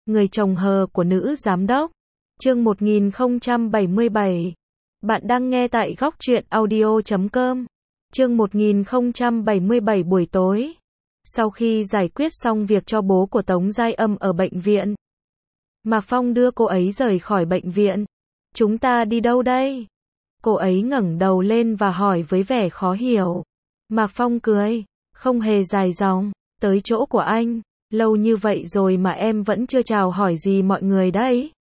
Người chồng hờ của nữ giám đốc. Chương 1077. Bạn đang nghe tại góc truyện audio.com. Chương 1077 buổi tối. Sau khi giải quyết xong việc cho bố của Tống Giai Âm ở bệnh viện, Mạc Phong đưa cô ấy rời khỏi bệnh viện. Chúng ta đi đâu đây? Cô ấy ngẩng đầu lên và hỏi với vẻ khó hiểu. Mạc Phong cười, không hề dài dòng, tới chỗ của anh. Lâu như vậy rồi mà em vẫn chưa chào hỏi gì mọi người đấy.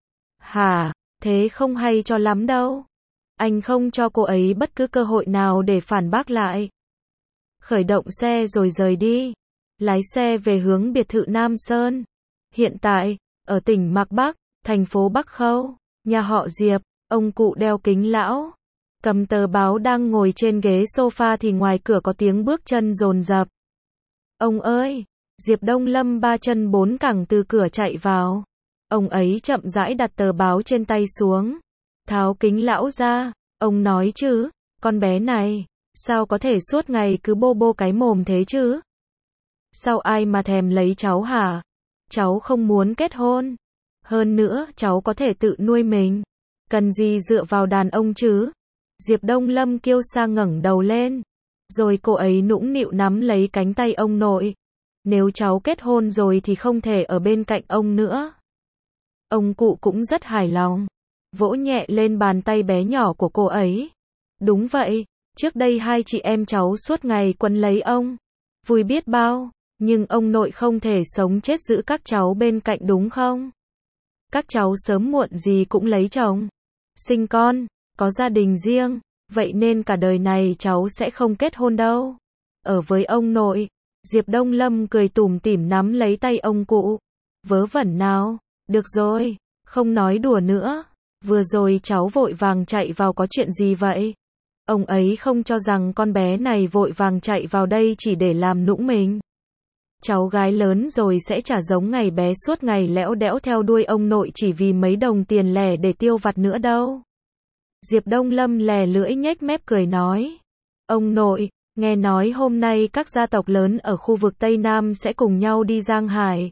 Hả, thế không hay cho lắm đâu. Anh không cho cô ấy bất cứ cơ hội nào để phản bác lại. Khởi động xe rồi rời đi. Lái xe về hướng biệt thự Nam Sơn. Hiện tại, ở tỉnh Mạc Bắc, thành phố Bắc Khâu, nhà họ Diệp, ông cụ đeo kính lão, cầm tờ báo đang ngồi trên ghế sofa thì ngoài cửa có tiếng bước chân dồn dập. Ông ơi! Diệp Đông Lâm ba chân bốn cẳng từ cửa chạy vào. Ông ấy chậm rãi đặt tờ báo trên tay xuống, tháo kính lão ra. Ông nói chứ, con bé này, sao có thể suốt ngày cứ bô bô cái mồm thế chứ? Sao ai mà thèm lấy cháu hả? Cháu không muốn kết hôn. Hơn nữa, cháu có thể tự nuôi mình. Cần gì dựa vào đàn ông chứ? Diệp Đông Lâm kiêu sa ngẩng đầu lên. Rồi cô ấy nũng nịu nắm lấy cánh tay ông nội. Nếu cháu kết hôn rồi thì không thể ở bên cạnh ông nữa. Ông cụ cũng rất hài lòng, vỗ nhẹ lên bàn tay bé nhỏ của cô ấy. Đúng vậy, trước đây hai chị em cháu suốt ngày quấn lấy ông. Vui biết bao, nhưng ông nội không thể sống chết giữ các cháu bên cạnh đúng không? Các cháu sớm muộn gì cũng lấy chồng, sinh con, có gia đình riêng, vậy nên cả đời này cháu sẽ không kết hôn đâu. Ở với ông nội. Diệp Đông Lâm cười tủm tỉm nắm lấy tay ông cụ. Vớ vẩn nào, được rồi, không nói đùa nữa. Vừa rồi cháu vội vàng chạy vào có chuyện gì vậy? Ông ấy không cho rằng con bé này vội vàng chạy vào đây chỉ để làm nũng mình. Cháu gái lớn rồi sẽ chả giống ngày bé suốt ngày lẽo đẽo theo đuôi ông nội chỉ vì mấy đồng tiền lẻ để tiêu vặt nữa đâu. Diệp Đông Lâm lè lưỡi nhếch mép cười nói. Ông nội, nghe nói hôm nay các gia tộc lớn ở khu vực Tây Nam sẽ cùng nhau đi Giang Hải.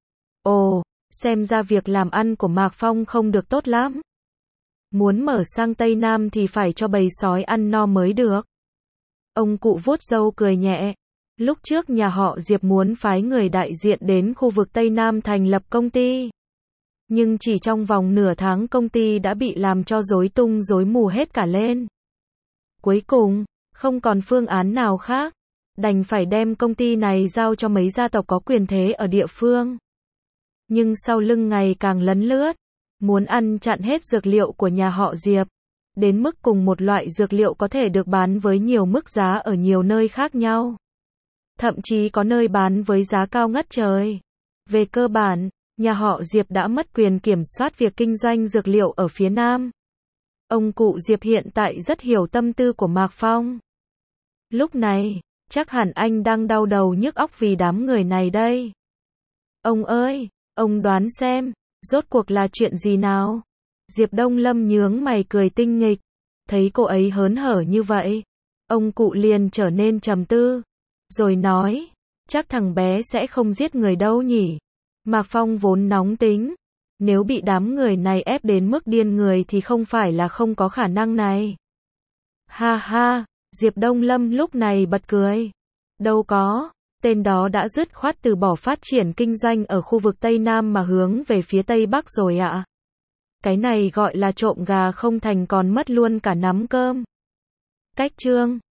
Ồ, xem ra việc làm ăn của Mạc Phong không được tốt lắm. Muốn mở sang Tây Nam thì phải cho bầy sói ăn no mới được. Ông cụ vuốt râu cười nhẹ. Lúc trước nhà họ Diệp muốn phái người đại diện đến khu vực Tây Nam thành lập công ty. Nhưng chỉ trong vòng nửa tháng công ty đã bị làm cho rối tung rối mù hết cả lên. Cuối cùng, không còn phương án nào khác, đành phải đem công ty này giao cho mấy gia tộc có quyền thế ở địa phương. Nhưng sau lưng ngày càng lấn lướt, muốn ăn chặn hết dược liệu của nhà họ Diệp, đến mức cùng một loại dược liệu có thể được bán với nhiều mức giá ở nhiều nơi khác nhau. Thậm chí có nơi bán với giá cao ngất trời. Về cơ bản, nhà họ Diệp đã mất quyền kiểm soát việc kinh doanh dược liệu ở phía Nam. Ông cụ Diệp hiện tại rất hiểu tâm tư của Mạc Phong. Lúc này, chắc hẳn anh đang đau đầu nhức óc vì đám người này đây. Ông ơi, ông đoán xem, rốt cuộc là chuyện gì nào? Diệp Đông Lâm nhướng mày cười tinh nghịch. Thấy cô ấy hớn hở như vậy, ông cụ liền trở nên trầm tư. Rồi nói, chắc thằng bé sẽ không giết người đâu nhỉ? Mạc Phong vốn nóng tính. Nếu bị đám người này ép đến mức điên người thì không phải là không có khả năng này. Ha ha, Diệp Đông Lâm lúc này bật cười. Đâu có, tên đó đã dứt khoát từ bỏ phát triển kinh doanh ở khu vực Tây Nam mà hướng về phía Tây Bắc rồi ạ. Cái này gọi là trộm gà không thành còn mất luôn cả nắm cơm. Cách chương